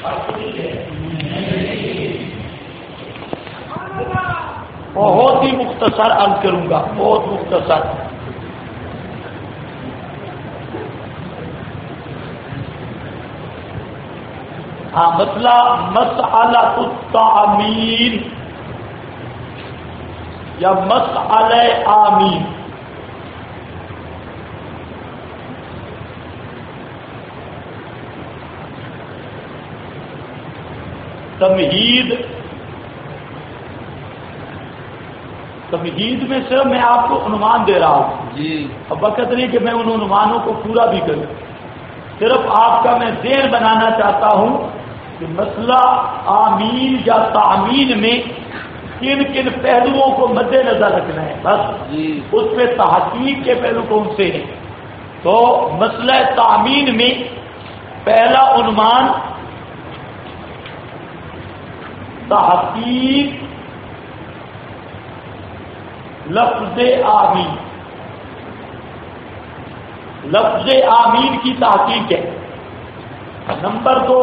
بہت ہی مختصر عرض کروں گا، بہت مختصر. مسئلہ مسئلۃ التعمین یا مسئلہ آمین. تمہید میں صرف میں آپ کو عنوان دے رہا ہوں جی. اب وقت نہیں کہ میں ان عنوانوں کو پورا بھی کروں، صرف آپ کا میں ذہن بنانا چاہتا ہوں کہ مسئلہ آمین یا تعمین میں کن کن پہلوؤں کو مد نظر رکھنا ہے، بس جی. اس پہ تحقیق کے پہلو کون سے ہیں. تو مسئلہ تعمین میں پہلا عنوان تحقیق لفظ آمین. لفظ آمین کی تحقیق ہے. نمبر 2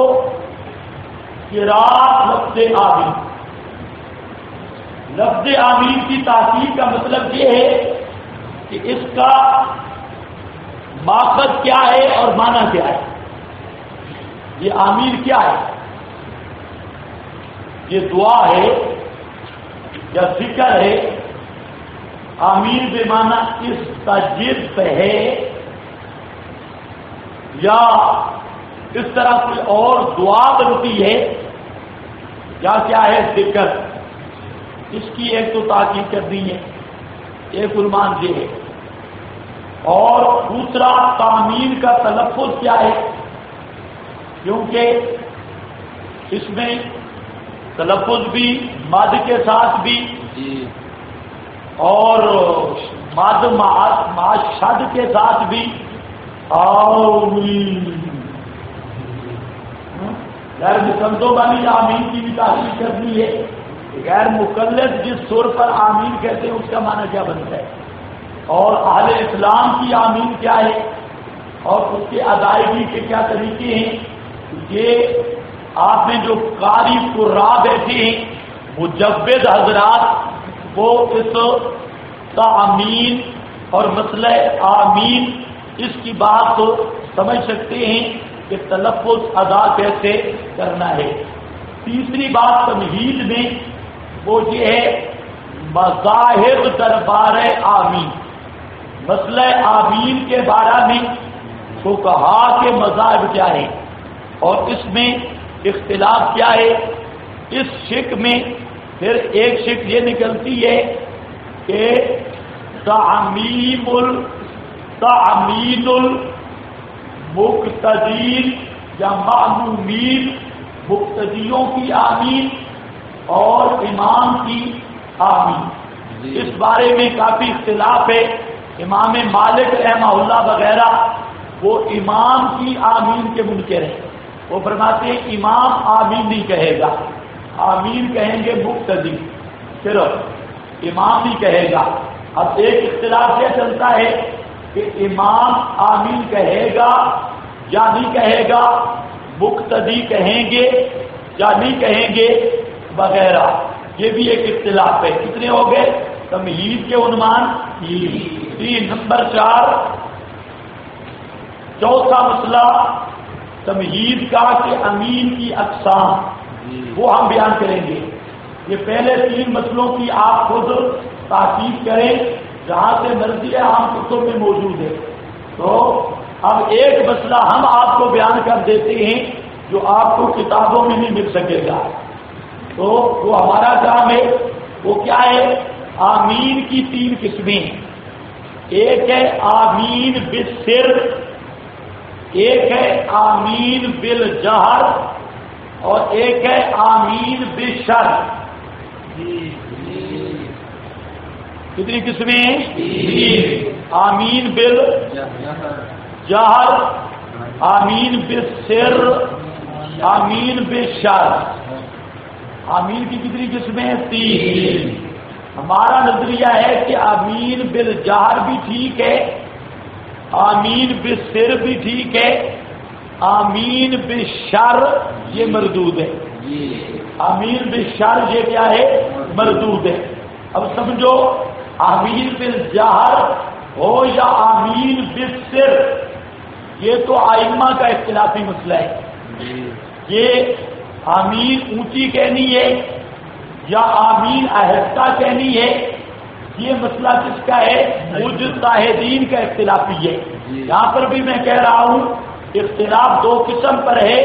قراءت لفظ آمین. لفظ آمین کی تحقیق کا مطلب یہ ہے کہ اس کا ماخذ کیا ہے اور معنی کیا ہے. یہ آمین کیا ہے؟ یہ دعا ہے یا ذکر ہے؟ آمین بے معنی استجب ہے یا اس طرح کوئی اور دعا بنتی ہے یا کیا ہے ذکر؟ اس کی ایک تو تحقیق کرنی ہے، ایک عنوان یہ ہے. اور دوسرا تعمین کا تلفظ کیا ہے، کیونکہ اس میں تلفظ بھی مد کے ساتھ بھی اور مد مع شد کے ساتھ بھی. غیر مقلدوں والی آمین کی بھی تحقیق کرنی ہے. غیر مقلد جس سر پر آمین کہتے ہیں اس کا معنی کیا بنتا ہے، اور اہل اسلام کی آمین کیا ہے اور اس کی ادائیگی کے کیا طریقے ہیں. یہ آپ نے جو قاری قراء بیٹھے ہیں مجوز حضرات وہ اس تعمین اور مسئلہ آمین اس کی بات تو سمجھ سکتے ہیں کہ تلفظ ادا کیسے کرنا ہے. تیسری بات تمہید میں وہ یہ ہے مذاہب دربار آمین. مسئلہ آمین کے بارے میں فقہا کے مذاہب کیا ہیں اور اس میں اختلاف کیا ہے. اس شک میں پھر ایک شک یہ نکلتی ہے کہ تعمین المقتدین یا معمومین، مقتدیوں کی آمین اور امام کی آمین. اس بارے میں کافی اختلاف ہے. امام مالک رحمہ اللہ وغیرہ وہ امام کی آمین کے منکر ہیں. وہ فرماتے ہیں امام آمین نہیں کہے گا، آمین کہیں گے مقتدی، صرف امام نہیں کہے گا. اب ایک اختلاف یہ چلتا ہے کہ امام آمین کہے گا یا نہیں کہے گا، مقتدی کہیں گے یا نہیں کہیں گے وغیرہ. یہ بھی ایک اختلاف ہے. کتنے ہو گئے تمہید کے عنوان؟ 3. نمبر 4 چوتھا مسئلہ تمہید کا کہ امین کی اقسام وہ ہم بیان کریں گے. یہ پہلے 3 مسئلوں کی آپ خود تحقیق کریں، جہاں سے مرضی ہے ہم کتب میں موجود ہے. تو اب ایک مسئلہ ہم آپ کو بیان کر دیتے ہیں جو آپ کو کتابوں میں نہیں مل سکے گا. تو وہ ہمارا کام ہے. وہ کیا ہے؟ آمین کی 3 قسمیں. ایک ہے آمین بالسر، ایک ہے آمین بالجہر اور ایک ہے آمین بالشر. کتنی قسمیں ہیں؟ آمین بالجہر، آمین بالسر، آمین بالشر. آمین کی کتنی قسمیں ہیں؟ 3. ہمارا نظریہ ہے کہ آمین بالجہر بھی ٹھیک ہے، آمین بالسر بھی ٹھیک ہے، آمین بالشر یہ مردود ہے. آمین بالشر یہ کیا ہے؟ مردود ہے. اب سمجھو آمین بالجہر ہو یا آمین بالسر، یہ تو ائمہ کا اختلافی مسئلہ ہے. یہ آمین اونچی کہنی ہے یا آمین آہستہ کہنی ہے، یہ مسئلہ کس کا ہے؟ مجتہدین کا اختلافی ہے. یہاں پر بھی میں کہہ رہا ہوں اختلاف دو قسم پر ہے.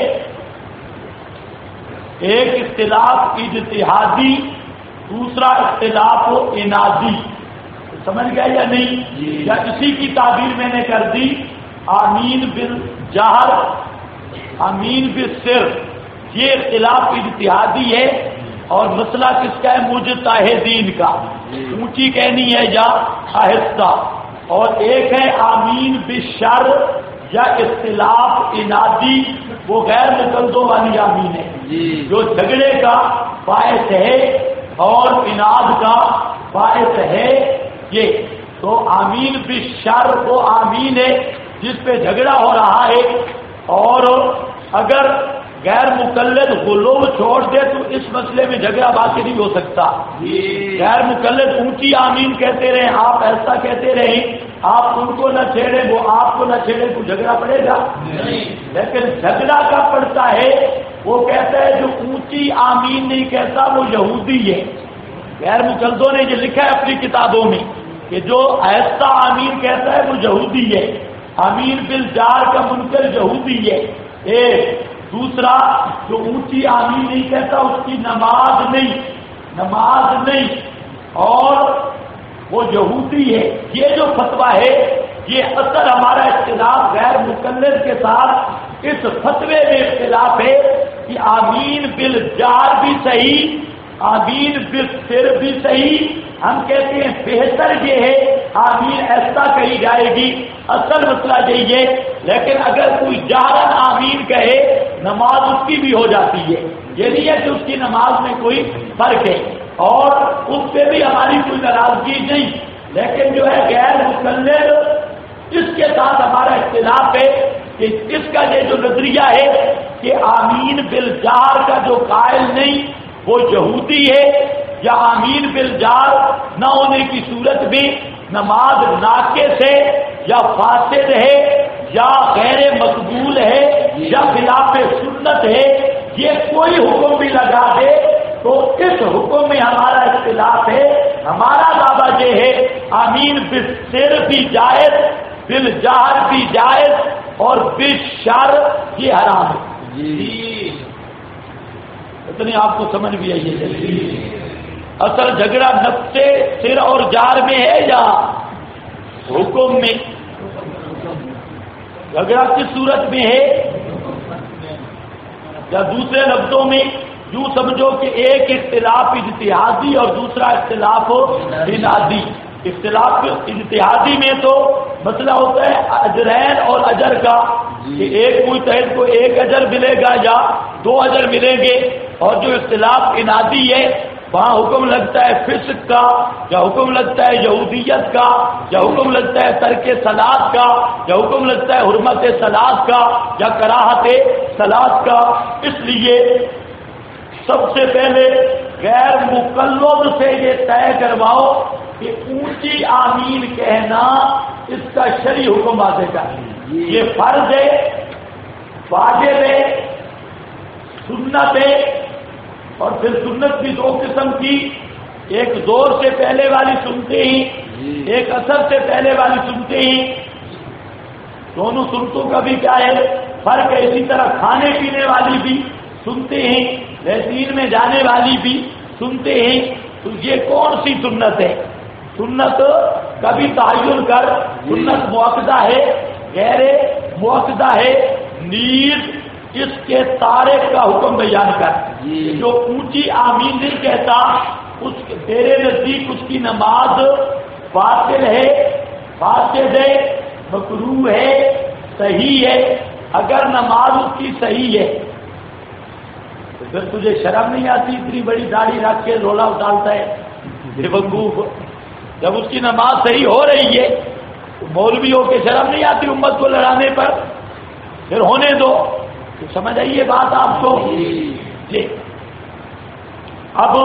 ایک اختلاف اجتہادی، دوسرا اختلاف انادی. سمجھ گیا یا نہیں؟ یا اسی کی تعبیر میں نے کر دی آمین بالجہر آمین بالسر، یہ اختلاف اجتہادی ہے اور مسئلہ کس کا ہے؟ مجتہدین کا، اونچی کہنی ہے یا آہستہ. اور ایک ہے آمین بالشر یا اختلاف انادی، وہ غیر مقلدوں والی آمین ہے جو جھگڑے کا باعث ہے اور اناد کا باعث ہے. یہ تو آمین بالشر وہ آمین ہے جس پہ جھگڑا ہو رہا ہے، اور اگر غیر مقلد غلو چھوڑ دے تو اس مسئلے میں جھگڑا باقی نہیں ہو سکتا. غیر مقلد اونچی آمین کہتے رہیں، آپ ایسا کہتے رہیں، آپ ان کو نہ چھیڑیں وہ آپ کو نہ چھیڑیں تو جھگڑا پڑے گا نہیں. لیکن جھگڑا کب پڑتا ہے؟ وہ کہتا ہے جو اونچی آمین نہیں کہتا وہ یہودی ہے. غیر مقلدوں نے یہ لکھا ہے اپنی کتابوں میں کہ جو آہستہ آمین کہتا ہے وہ یہودی ہے. آمین بالجار کا منکر یہودی ہے. ایک دوسرا جو اونچی آمین نہیں کہتا اس کی نماز نہیں اور وہ یہودی ہے. یہ جو فتویٰ ہے یہ اصل ہمارا اختلاف غیر مقلد کے ساتھ اس فتوے میں اختلاف ہے کہ آمین بالجار بھی صحیح، آمین بالسر بھی صحیح. ہم کہتے ہیں بہتر یہ ہے آمین ایسا کہی جائے گی، اصل مسئلہ یہی ہے. لیکن اگر کوئی جہرن آمین کہے نماز اس کی بھی ہو جاتی ہے. یہ نہیں ہے کہ اس کی نماز میں کوئی فرق ہے اور اس پہ بھی ہماری کوئی ناراضگی نہیں. لیکن جو ہے غیر مقلد اس کے ساتھ ہمارا اختلاف ہے کہ اس کا یہ جو نظریہ ہے کہ آمین بالجار کا جو قائل نہیں وہ یہودی ہے، یا آمین بالجار نہ ہونے کی صورت میں نماز ناقص ہے یا فاسد ہے یا غیر مقبول ہے یا خلاف سنت ہے، یہ کوئی حکم بھی لگا دے تو اس حکم میں ہمارا اختلاف ہے. ہمارا دعویٰ یہ ہے آمین بالسر بھی جائز، بالجہر بھی جائز اور بالشر یہ حرام ہے. اتنی آپ کو سمجھ بھی آئی ہے. اصل جھگڑا نفس سر اور جار میں ہے یا حکم میں؟ جھگڑا کس صورت میں ہے؟ یا دوسرے لفظوں میں یوں سمجھو کہ ایک اختلاف اجتہادی اور دوسرا اختلاف انادی. اختلاف اجتہادی میں تو مسئلہ ہوتا ہے اجرین اور اجر کا کہ ایک مجتہد کو ایک اجر ملے گا یا دو اجر ملیں گے. اور جو اختلاف انادی ہے وہاں حکم لگتا ہے فسق کا یا حکم لگتا ہے یہودیت کا یا حکم لگتا ہے ترک صلاۃ کا یا حکم لگتا ہے حرمت صلاۃ کا یا کراہت صلاۃ کا. اس لیے سب سے پہلے غیر مقلد سے یہ طے کرواؤ کہ اونچی آمین کہنا اس کا شرعی حکم واضح کا یہ فرض ہے، واجب ہے، سنت ہے. اور پھر سنت بھی دو قسم کی، ایک زور سے پہلے والی سنتے ہی، ایک اثر سے پہلے والی سنتے ہی. دونوں سنتوں کا بھی کیا ہے فرق ہے. اسی طرح کھانے پینے والی بھی سنتے ہیں، لہذین میں جانے والی بھی سنتے ہیں. تو یہ کون سی سنت ہے؟ سنت کبھی تعین کر، سنت مؤکدہ ہے غیر مؤکدہ ہے. نیز اس کے تارک کا حکم بیان کر. جو اونچی آمین نہیں کہتا اس تیرے نزدیک اس کی نماز باطل ہے، فاسد ہے، مکروہ ہے، صحیح ہے. اگر نماز اس کی صحیح ہے تو پھر تجھے شرم نہیں آتی اتنی بڑی داڑھی رکھ کے رولا ڈالتا ہے بے وقوف؟ جب اس کی نماز صحیح ہو رہی ہے تو مولوی ہو کے شرم نہیں آتی امت کو لڑانے پر؟ پھر ہونے دو. سمجھ آئیے بات آپ کو؟ جی. اب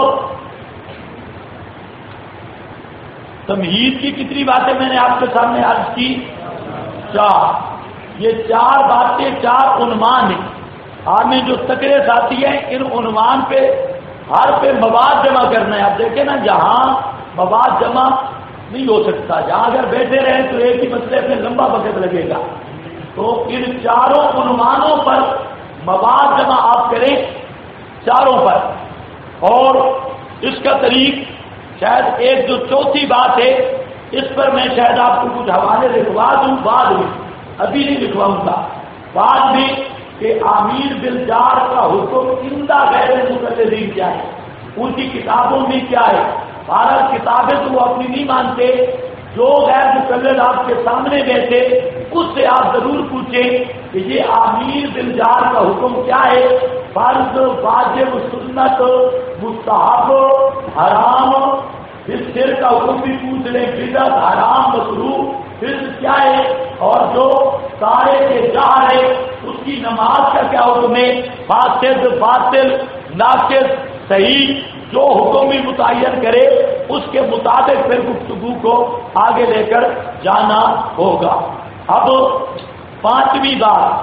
تمہید کی کتنی باتیں میں نے آپ کے سامنے عرض کی؟ 4. یہ 4 باتیں 4 عنوان ہیں. آپ میں جو تقریر آتی ہے ان عنوان پہ ہر پہ مواد جمع کرنا ہے. آپ دیکھیں نا جہاں مواد جمع نہیں ہو سکتا، جہاں اگر بیٹھے رہیں تو ایک ہی مسئلے پہ لمبا وقت لگے گا. تو ان 4 عنوانوں پر مواد جمع آپ کریں، 4 پر. اور اس کا طریق شاید ایک جو چوتھی بات ہے اس پر میں شاید آپ کو کچھ حوالے لکھوا دوں بعد میں، ابھی نہیں لکھواؤں گا، بعد میں کہ آمین بالجار کا حکم عمدہ غیر مقلدین کیا ہے، ان کی کتابوں میں کیا ہے. بھارت کتابیں تو وہ اپنی نہیں مانتے، جو غیر مقلد آپ کے سامنے بیٹھے اس سے آپ ضرور پوچھیں کہ یہ آمین بالجار کا حکم کیا ہے. فرض، واجب، سنت، مستحب، حرام، پھر سر کا حکم بھی پوچھ لیں، بدعت، حرام، مکروہ، پھر کیا ہے، اور جو سارے کے جہر ہے اس کی نماز کا کیا حکم ہے، فاسد، باطل، ناقص، صحیح، جو حکم بھی متعین کرے اس کے مطابق پھر گفتگو کو آگے لے کر جانا ہوگا. اب پانچویں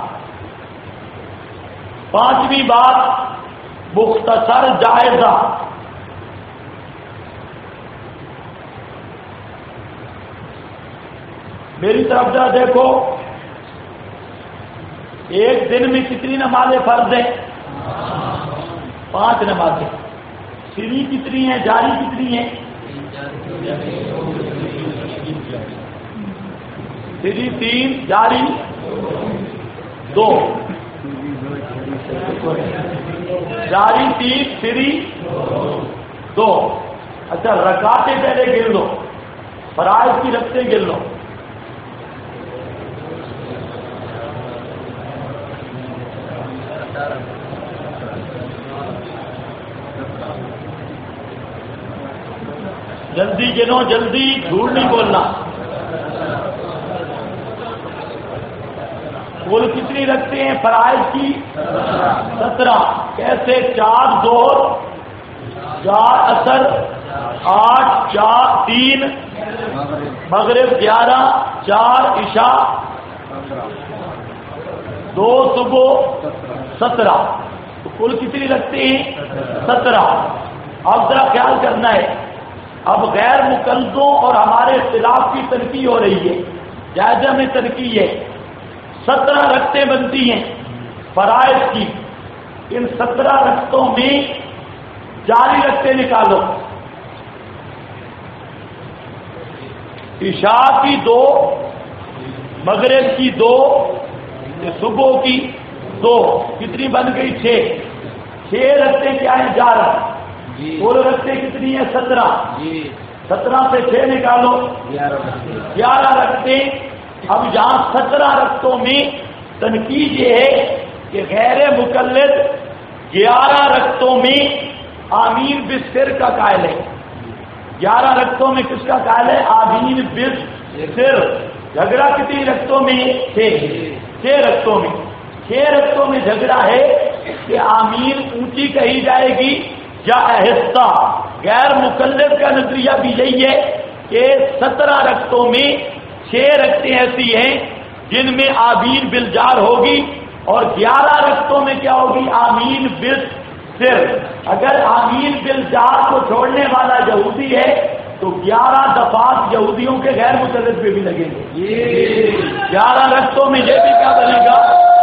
بات مختصر جائزہ. میری طرف سے دیکھو، ایک دن میں کتنی نمازیں فرض ہیں؟ 5 نمازیں. سری کتنی ہیں؟ جاری کتنی ہیں؟ سری 3، جاری 2. جاری 3، سری 2. اچھا رکعتیں پہلے گر لو، فرائض کی رکعتیں گر لو. جلدی گنو، جلدی، جھوٹ نہیں بولنا. کل کتنی رکھتے ہیں فرائض کی؟ 17. کیسے؟ 4 ظہر، 4 عصر، 8، 4، 3 مغرب، 11، 4 عشاء، 2 صبح، 17. تو کل کتنی رکھتے ہیں؟ 17. اب ذرا خیال کرنا ہے، اب غیر مقلدوں اور ہمارے اختلاف کی تنقید ہو رہی ہے، جائزہ میں تنقید ہے. 17 رکعتیں بنتی ہیں فرائض کی. ان 17 رکعتوں میں جاری رکعتیں نکالو. عشاء کی 2، مغرب کی 2، صبح کی 2، کتنی بن گئی؟ 6 رکعتیں کیا ہیں؟ 11. کل رکعتیں کتنی ہیں؟ 17. 17 سے 6 نکالو، 11 رکعتیں. اب یہاں 17 رکعتوں میں تنقید یہ ہے کہ غیر مقلد 11 رکعتوں میں آمین بالسر کا قائل ہے. 11 رکعتوں میں کس کا قائل ہے؟ آمین بالسر. جھگڑا کتنی رکعتوں میں؟ 6 رکعتوں میں. 6 رکعتوں میں جھگڑا ہے کہ آمین اونچی کہی جائے گی یا آہستہ. غیر مقلد کا نظریہ بھی یہی ہے کہ 17 رکعتوں میں 6 رکعتیں ایسی ہیں جن میں آمین بالجار ہوگی اور 11 رکعتوں میں کیا ہوگی؟ آمین بالسر. اگر آمین بالجار کو چھوڑنے والا یہودی ہے تو 11 دفعات یہودیوں کے غیر مقلد پہ بھی لگیں گے. 11 رکعتوں میں یہ بھی کیا بنے گا؟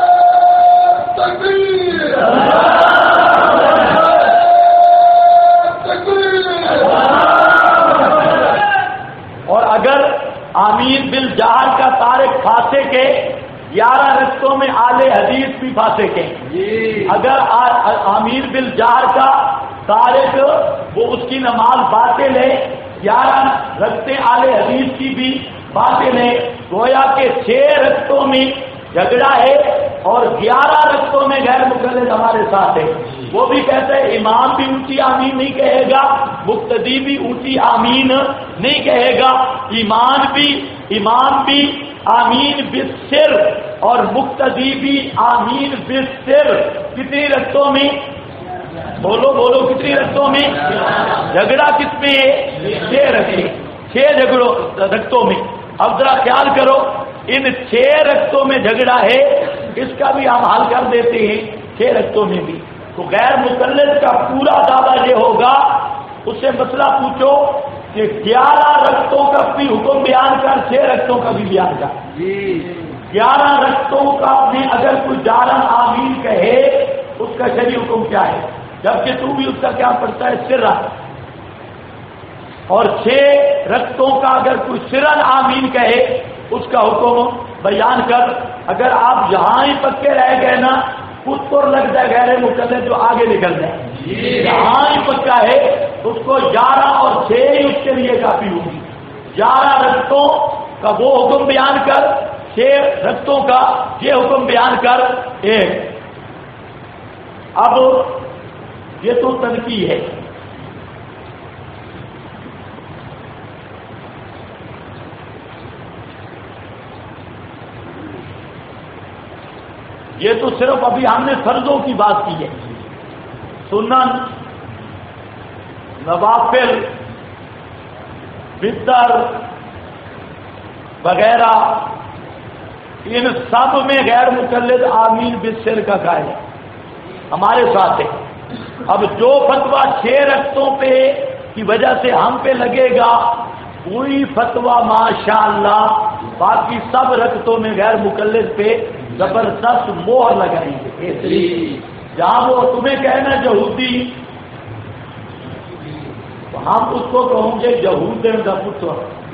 اور اگر آمین بالجار کا طارق فاسق کے 11 رکعتوں میں آل حدیث بھی فاسق ہیں. اگر آمین بالجار کا طارق وہ اس کی نماز باطل ہے، 11 رکعتیں آل حدیث کی بھی باطل ہے. گویا کہ 6 رکعتوں میں جھگڑا ہے اور 11 رکعتوں میں غیر مقلد ہمارے ساتھ ہے. وہ بھی کہتے ہیں امام بھی اونچی آمین نہیں کہے گا، مقتدی بھی اونچی آمین نہیں کہے گا، امام بھی آمین بالسر اور مقتدی بھی آمین بالسر. کتنی رکعتوں میں؟ بولو بولو کتنی رکعتوں میں؟ جھگڑا کس میں ہے؟ 6 رکعتیں. 6 رکعتوں میں. اب ذرا خیال کرو ان 6 رکعتوں میں جھگڑا ہے، اس کا بھی ہم حل کر دیتے ہیں 6 رکعتوں میں بھی. تو غیر مقلد کا پورا دعویٰ یہ ہوگا، اس سے مسئلہ پوچھو کہ 11 رکعتوں کا بھی حکم بیان کر، 6 رکعتوں کا بھی بیان کر. 11 رکعتوں کا میں اگر کوئی جارن آمین کہے اس کا شرعی حکم کیا ہے؟ جبکہ تو بھی اس کا کیا پڑتا ہے؟ سرا. اور 6 رکعتوں کا اگر کوئی سرن آمین کہے اس کا حکم بیان کر. اگر آپ یہاں ہی پکے رہ گئے نا، خود تو لگ جائے غیر مقلد جو آگے نکل جائے. یہاں ہی پکا ہے اس کو 11 اور 6 ہی اس کے لیے کافی ہوگی. 11 رکعتوں کا وہ حکم بیان کر، 6 رکعتوں کا یہ حکم بیان کر. ایک اب یہ تو تنقید ہے. یہ تو صرف ابھی ہم نے فرضوں کی بات کی ہے. سنن، نوافل، وتر وغیرہ ان سب میں غیر مقلد آمین بالسر کا قائل ہے، ہمارے ساتھ ہے. اب جو فتویٰ 6 رکعتوں پہ کی وجہ سے ہم پہ لگے گا وہی فتویٰ ماشاءاللہ باقی سب رکعتوں میں غیر مقلد پہ زبردست مہر لگائیں گے. جہاں وہ تمہیں کہنا یہودی، تو ہم اس کو کہوں گے یہود کا پتر،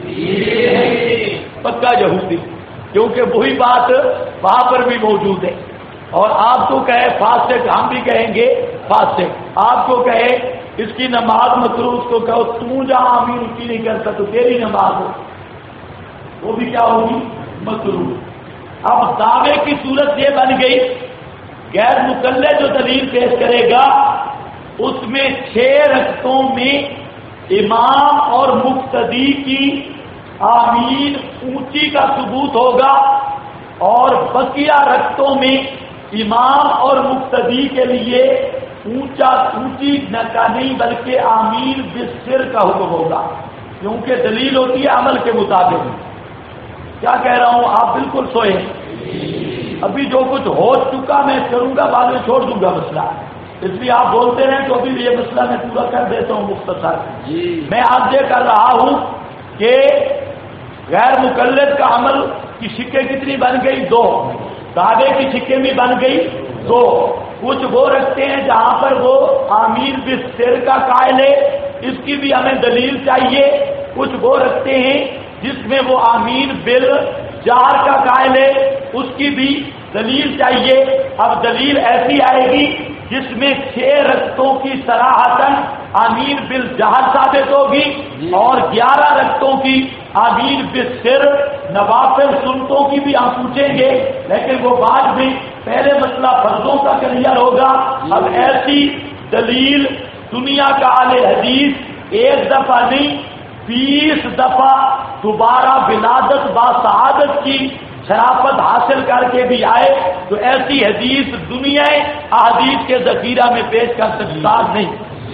پکا یہودی، کیونکہ وہی بات وہاں پر بھی موجود ہے. اور آپ کو کہے فاسق، ہم بھی کہیں گے فاسق. آپ کو کہے اس کی نماز مکروہ، اس کو کہو تم جہاں آمین اس کی نہیں کرتا تو تیری نماز ہو، وہ بھی کیا ہوگی؟ مکروہ. اب دعوے کی صورت یہ بن گئی غیر مقلد جو دلیل پیش کرے گا اس میں 6 رکعتوں میں امام اور مقتدی کی آمین اونچی کا ثبوت ہوگا، اور بقیہ رکعتوں میں امام اور مقتدی کے لیے اونچی کا نہیں بلکہ آمین بالسر کا حکم ہوگا، کیونکہ دلیل ہوتی ہے عمل کے مطابق. کیا کہہ رہا ہوں؟ آپ بالکل سوئے. ابھی جو کچھ ہو چکا میں کروں گا، بعد میں چھوڑ دوں گا مسئلہ، اس لیے آپ بولتے رہیں تو ابھی یہ مسئلہ میں پورا کر دیتا ہوں مختصر. میں آج یہ کر رہا ہوں کہ غیر مقلد کا عمل کی شکیں کتنی بن گئی؟ 2. دعوے کی شکیں بھی بن گئی 2. کچھ وہ رکھتے ہیں جہاں پر وہ آمین بالسر کا قائل ہے، اس کی بھی ہمیں دلیل چاہیے. کچھ وہ رکھتے ہیں جس میں وہ آمین بالجہر کا قائل ہے، اس کی بھی دلیل چاہیے. اب دلیل ایسی آئے گی جس میں 6 رکعتوں کی صراحتاً آمین بالجہر ثابت ہوگی اور 11 رکعتوں کی آمین بالسر. نوافل سنتوں کی بھی ہم پوچھیں گے لیکن وہ بعد میں، پہلے مسئلہ فرضوں کا کلیئر ہوگا. اب ایسی دلیل دنیا کا اہل حدیث 1 دفعہ نہیں 20 دفعہ دوبارہ ولادت باسعادت کی شرافت حاصل کر کے بھی آئے تو ایسی حدیث دنیا احادیث کے ذخیرہ میں پیش کر سکتا نہیں.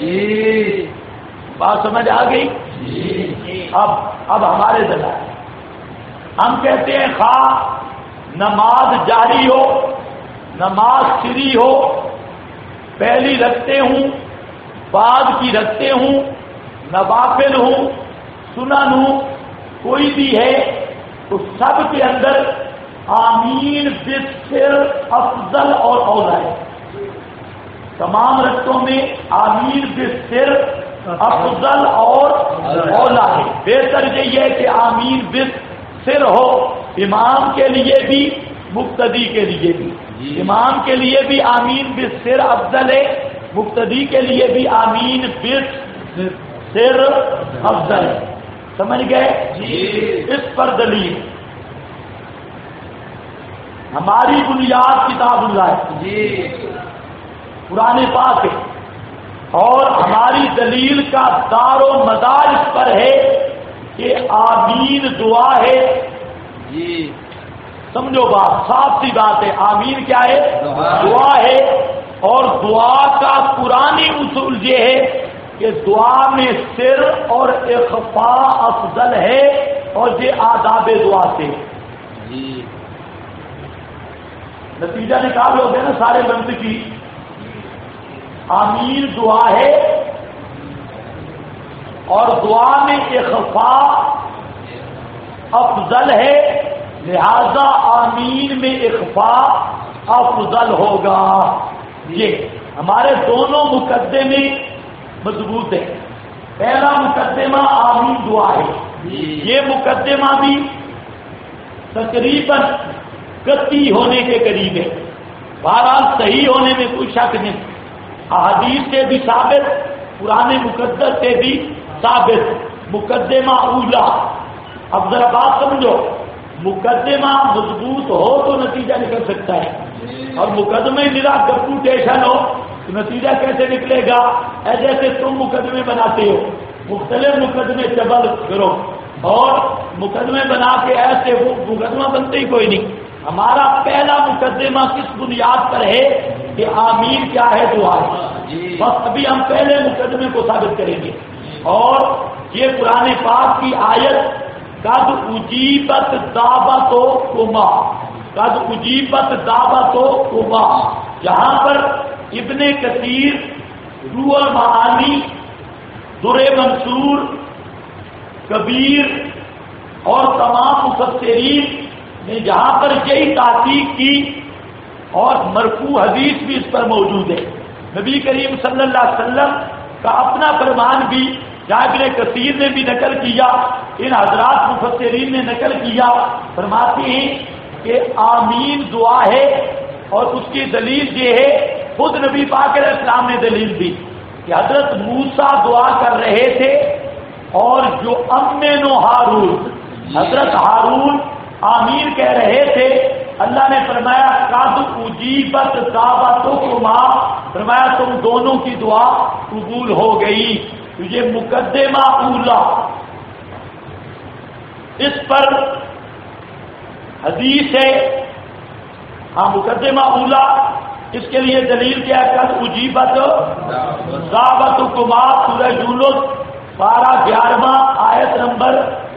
بات سمجھ آ گئی؟ اب ہمارے دلائل ہم کہتے ہیں خواہ نماز جاری ہو، نماز سری ہو، پہلی رکھتے ہوں، بعد کی رکھتے ہوں، نوافل ہوں، سنن ہوں، کوئی بھی ہے تو سب کے اندر آمین بالسر افضل اور اولا ہے. تمام رکعتوں میں آمین بالسر افضل اور اولا ہے. بہتر یہی ہے کہ آمین بالسر ہو، امام کے لیے بھی مقتدی کے لیے بھی. امام کے لیے بھی آمین بالسر افضل ہے، مقتدی کے لیے بھی آمین بالسر افضل ہے. سمجھ گئے؟ اس پر دلیل ہماری بنیاد کتاب اللہ ہے، قرآن پاک ہے، اور ہماری دلیل کا دار و مدار اس پر ہے کہ آمین دعا ہے، سمجھو بات، صاف سی بات ہے، آمین کیا ہے؟ دعا ہے۔ اور دعا کا قرآنی اصول یہ ہے کہ دعا میں سر اور اخفاء افضل ہے، اور یہ آداب دعا سے نتیجہ نکال ہوگے نا سارے بند کی۔ آمین دعا ہے اور دعا میں اخفاء افضل ہے، لہذا آمین میں اخفاء افضل ہوگا۔ یہ ہمارے دونوں مقدمے مضبوط ہیں۔ پہلا مقدمہ آمین دعا ہے، یہ مقدمہ بھی تقریباً قطعی ہونے کے قریب ہے، بہرحال صحیح ہونے میں کوئی شک نہیں، احادیث سے بھی ثابت، قرآن مقدس سے بھی ثابت۔ مقدمہ اولا، اب ذرا بات سمجھو، مقدمہ مضبوط ہو تو نتیجہ نکل سکتا ہے، اور مقدمے میرا کمپوٹیشن ہو تو نتیجہ کیسے نکلے گا؟ جیسے تم مقدمے بناتے ہو، مختلف مقدمے چبل کرو اور مقدمے بنا کے ایسے وہ مقدمہ بنتے ہی کوئی نہیں۔ ہمارا پہلا مقدمہ کس بنیاد پر ہے کہ آمین کیا ہے؟ دعا ہے۔ بس ابھی ہم پہلے مقدمے کو ثابت کریں گے، اور یہ قرآن پاک کی آیت قد اجیبت دعوتکما، قد اجیبت دعوتکما، جہاں پر ابن کثیر، روح المعانی، در منصور، کبیر اور تمام مفسرین نے جہاں پر یہی تحقیق کی، اور مرفوع حدیث بھی اس پر موجود ہے، نبی کریم صلی اللہ علیہ وسلم کا اپنا فرمان بھی جہاں ابن کثیر نے بھی نقل کیا، ان حضرات مفسرین نے نقل کیا، فرماتے ہیں کہ آمین دعا ہے، اور اس کی دلیل یہ ہے، خود نبی پاک علیہ السلام نے دلیل دی کہ حضرت موسیٰ دعا کر رہے تھے، اور جو امن و ہارون، حضرت ہارون آمین کہہ رہے تھے، اللہ نے فرمایا قد اجیبت دعوتکما، فرمایا تم دونوں کی دعا قبول ہو گئی۔ تو یہ مقدمہ اولا، اس پر حدیث ہے، ہاں مقدمہ اولا، اس کے لیے دلیل کیا ہے؟ قد اجیبت دعوتکما، سورہ یونس پارہ 11 آیت نمبر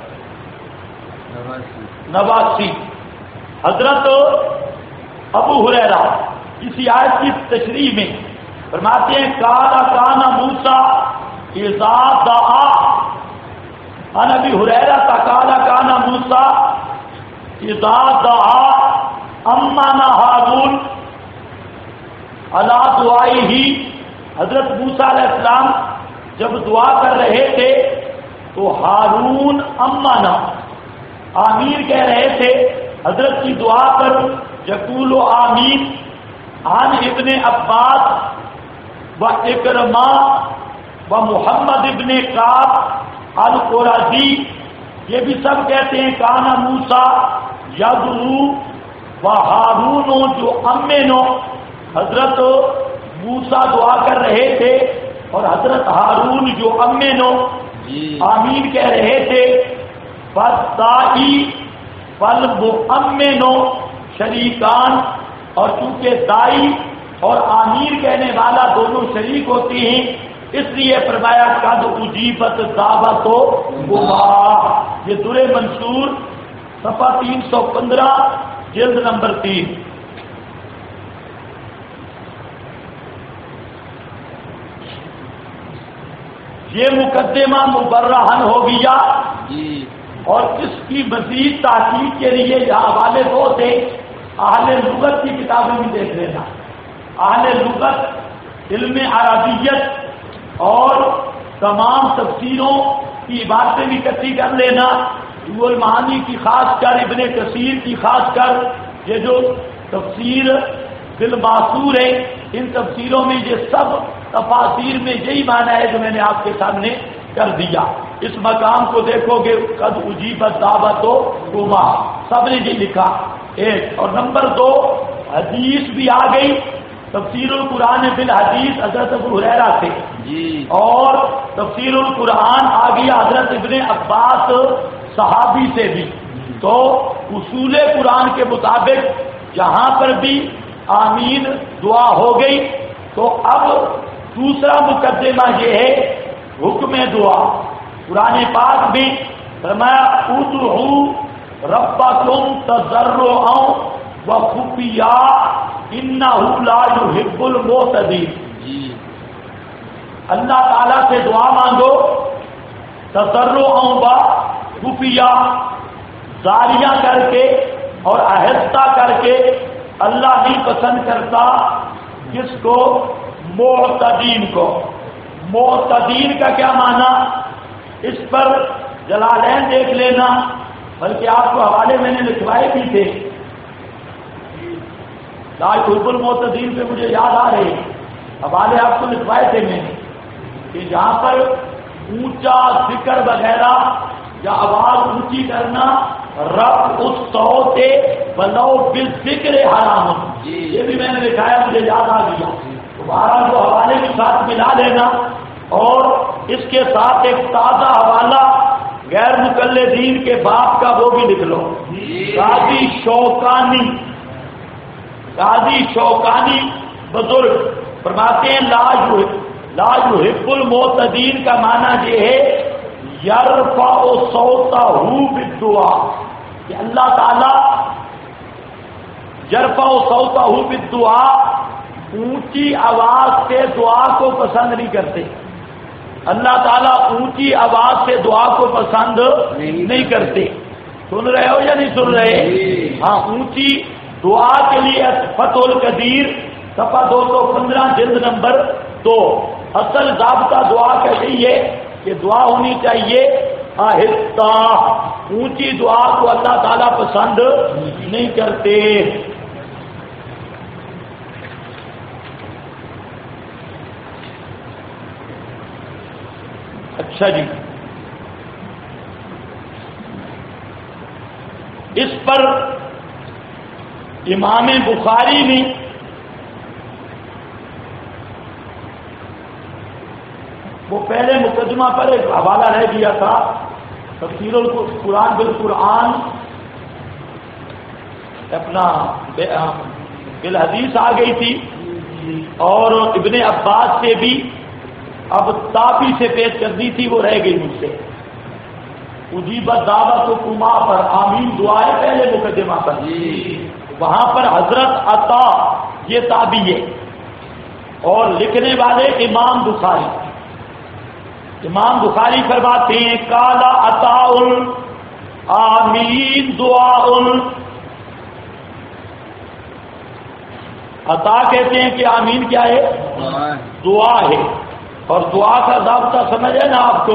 89۔ حضرت ابو ہریرہ اسی آیت کی تشریح میں فرماتے ہیں کان موسیٰ اذا دعا، عن ابی ہریرہ کان موسیٰ اذا دعا امن ہارون علی دعائہ، حضرت موسیٰ علیہ السلام جب دعا کر رہے تھے تو ہارون امنا، آمین کہہ رہے تھے حضرت کی دعا پر، یقول آمین۔ عن ابن عباس و اکرمہ و محمد ابن کعب القرظی، یہ بھی سب کہتے ہیں کانا موسیٰ یدعو و ہارون، جو امنو، حضرت موسیٰ دعا کر رہے تھے اور حضرت ہارون جو امنو آمین کہہ رہے تھے۔ فالدائی والمؤمن شریکان، اور چونکہ دائی اور آمین کہنے والا دونوں شریک ہوتے ہیں، اس لیے فرمایا قد اجیبت دعوتکما۔ یہ در منصور صفحہ 315 جلد نمبر 3۔ یہ مقدمہ مبرہن ہو گیا، اور اس کی مزید تحقیق کے لیے یہاں حوالے دو تھے، اہل لغت کی کتابیں بھی دیکھ لینا، اہل لغت، علم عربیت اور تمام تفسیروں کی عبارتیں بھی اکٹھی کر لینا، روح المعانی کی خاص کر، ابن کثیر کی خاص کر، یہ جو تفسیر بالمعصور ہے، ان تفسیروں میں یہ سب تفاسیر میں یہی معنی ہے جو میں نے آپ کے سامنے کر دیا۔ اس مقام کو دیکھو گے قد اجیبت دعوتکما، سب نے یہ لکھا، ایک۔ اور نمبر 2، حدیث بھی آ گئی، تفسیر القرآن بالحدیث حضرت ابو ہریرہ سے، اور تفسیر القرآن آ گیا حضرت ابن عباس صحابی سے بھی، تو اصول قرآن کے مطابق جہاں پر بھی آمین دعا ہو گئی تو اب دوسرا مقدمہ یہ ہے حکم دعا. قرآن پاک بھی فرمایا ادعوا ربکم تضرعا وخفیا انہ لا یحب المعتدین. اللہ تعالیٰ سے دعا مانگو تضرعا وخفیا، زاریہ کر کے اور آہستہ کر کے. اللہ نہیں پسند کرتا کس کو؟ معتدین کو. معتدین کا کیا معنی؟ اس پر جلالین دیکھ لینا، بلکہ آپ کو حوالے میں نے لکھوائے بھی تھے. لا یحب المعتدین پہ مجھے یاد آ رہے حوالے آپ کو لکھوائے تھے میں نے کہ جہاں پر اونچا ذکر وغیرہ یا آواز اونچی کرنا رب اس صوت بلو بالذکر حرام. یہ بھی میں نے لکھایا، مجھے یاد آ گیا. دوبارہ کو حوالے کے ساتھ ملا لینا، اور اس کے ساتھ ایک تازہ حوالہ غیر مقلدین کے باپ کا وہ بھی لکھ لو. قاضی شوکانی بزرگ فرماتے ہیں لا یحب المعتدین کا معنی یہ ہے یرفع صوتہ بالدعا، کہ اللہ تعالی یرفع صوتہ بالدعا، اونچی آواز سے دعا کو پسند نہیں کرتے. اللہ تعالیٰ اونچی آواز سے دعا کو پسند نہیں کرتے. سن رہے ہو یا نہیں سن رہے؟ ہاں، اونچی دعا کے لیے فتح القدیر صفحہ 215 جلد نمبر 2 اصل ضابطہ دعا کا یہی ہے کہ دعا ہونی چاہیے آہستہ. اونچی دعا کو اللہ تعالیٰ پسند نہیں کرتے. اچھا جی، اس پر امام بخاری نے وہ پہلے مقدمہ پر ایک حوالہ رہ گیا تھا، تفسیر القرآن بالقرآن اپنا بالحدیث آ گئی تھی، اور ابن عباس سے بھی اب تابی سے پیش کر دی تھی، وہ رہ گئی مجھ سے. اجیبت دعوت کما پر آمین دعائیں پہلے مقدمہ پر، وہاں پر حضرت عطا یہ تابی ہے، اور لکھنے والے امام بخاری فرماتے ہیں کالا عطاء آمین دعاء. عطا کہتے ہیں کہ آمین کیا ہے؟ دعا ہے. اور دعا کا ضابطہ سمجھ ہے نا آپ کو؟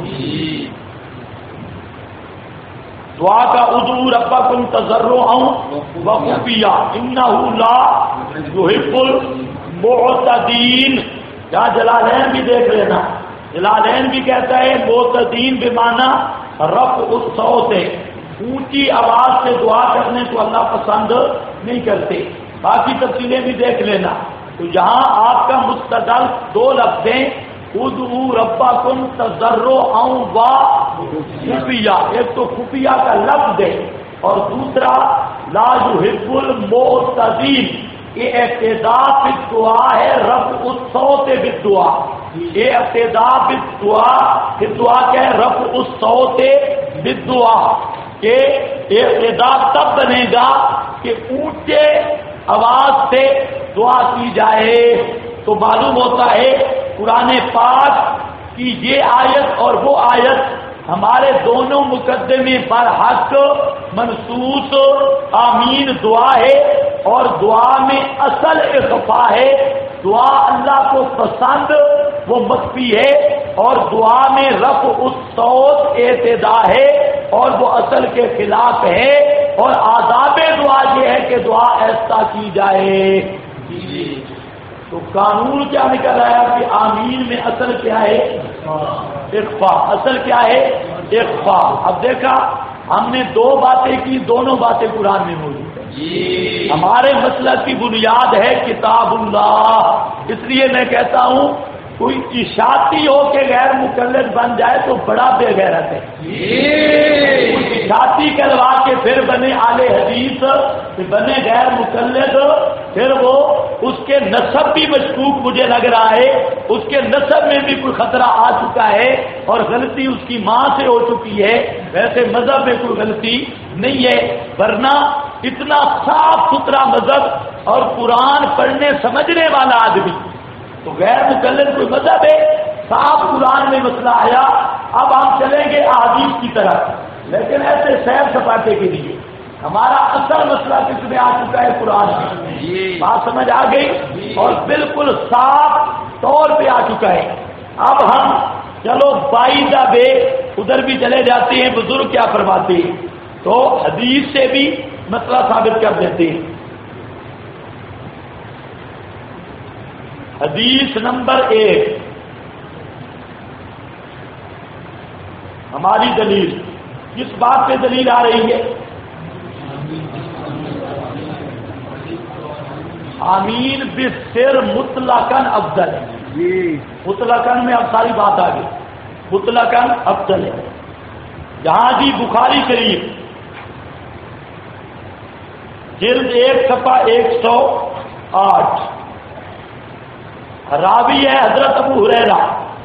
دعا کا ادعوا ربکم تضرعا وخفیا انہ لا یحب المعتدین. جہاں جلالین بھی دیکھ لینا، جلالین بھی کہتا ہے معتدین بمعنی رفع الصوت، اونچی آواز سے دعا کرنے کو اللہ پسند نہیں کرتے. باقی تفصیلیں بھی دیکھ لینا. تو یہاں آپ کا مستدل 2 لفظ ہیں، ادعوا ربکم تضرعا وخفیا. ایک تو خفیہ کا لفظ ہے، اور دوسرا لا یحب المعتدین. یہ ابتدا بالدعا ہے، رفع الصوت بالدعا. یہ ابتدا بالدعا، پھر دعا کیا ہے؟ رفع الصوت بالدعا. کہ ابتدا تب بنے گا کہ اونچے آواز سے دعا کی جائے. تو معلوم ہوتا ہے قرآن پاک کی یہ آیت اور وہ آیت ہمارے دونوں مقدمے پر حق منصوص آمین دعا ہے، اور دعا میں اصل اخفا ہے. دعا اللہ کو پسند وہ مخفی ہے، اور دعا میں رفع الصوت ابتدا ہے، اور وہ اصل کے خلاف ہے. اور آداب دعا یہ ہے کہ دعا ایسا کی جائے. تو قانون کیا نکل آیا کہ آمین میں اصل کیا ہے؟ اخفا. اصل کیا ہے؟ اخفا. اب دیکھا ہم نے 2 باتیں کی، دونوں باتیں قرآن میں موجود ہیں. ہمارے مسلک کی بنیاد ہے کتاب اللہ. اس لیے میں کہتا ہوں کوئی اشاعتی ہو کے غیر مقلد بن جائے تو بڑا بے غیرت ہے. کوئی اشاعتی کہلوا کے پھر بنے اہل حدیث، بنے غیر مقلد، پھر وہ اس کے نسب بھی مشکوک مجھے لگ رہا ہے، اس کے نسب میں بھی کوئی خطرہ آ چکا ہے اور غلطی اس کی ماں سے ہو چکی ہے. ویسے مذہب میں کوئی غلطی نہیں ہے، ورنہ اتنا صاف ستھرا مذہب اور قرآن پڑھنے سمجھنے والا آدمی تو غیر مقلد کوئی مذہب ہے. صاف قرآن میں مسئلہ آیا، اب ہم چلیں گے احادیث کی طرف، لیکن ایسے سیر سپاٹے کے لیے. ہمارا اصل مسئلہ کس میں آ چکا ہے؟ قرآن میں. بات سمجھ آ گئی؟ اور بالکل صاف طور پہ آ چکا ہے. اب ہم چلو بائی دا بے ادھر بھی چلے جاتے ہیں. بزرگ کیا فرماتے ہیں تو حدیث سے بھی مسئلہ ثابت کر دیتے ہیں. حدیث نمبر 1 ہماری دلیل کس بات پہ دلیل آ رہی ہے؟ آمین بالسر مطلقاً افضل ہے. مطلقاً میں اب ساری بات آ گئی. مطلقاً افضل ہے. جہاں جی بخاری شریف جلد 1 صفحہ 108 راوی ہے حضرت ابو ہریرہ.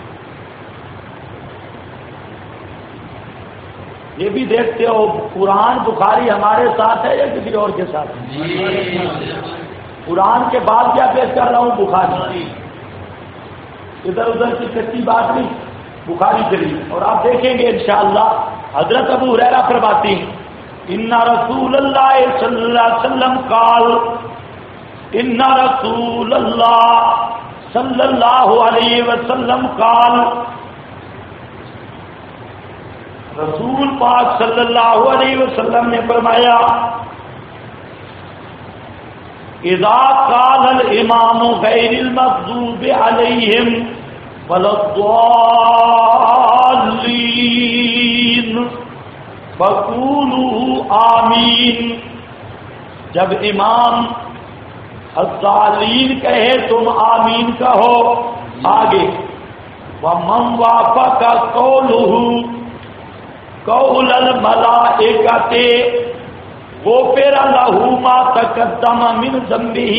یہ بھی دیکھتے ہو قرآن بخاری ہمارے ساتھ ہے یا کسی اور کے ساتھ ہے؟ قرآن کے بعد کیا پیش کر رہا ہوں؟ بخاری. ادھر ادھر کی کچی بات نہیں، بخاری شریف. اور آپ دیکھیں گے انشاءاللہ حضرت ابو ہریرہ فرماتے ہیں ان رسول اللہ صلی اللہ علیہ وسلم قال، ان رسول اللہ صلی اللہ علیہ وسلم قال، رسول پاک صلی اللہ علیہ وسلم نے فرمایا اذا قال الامام غیر المغضوب علیہم ولا الضالین فقولوا آمین. جب امام الضالین کہے تم آمین کہو. آگے ومن وافق قولہ قول الملائکۃ غفر لہ ما تقدم من ذنبہ،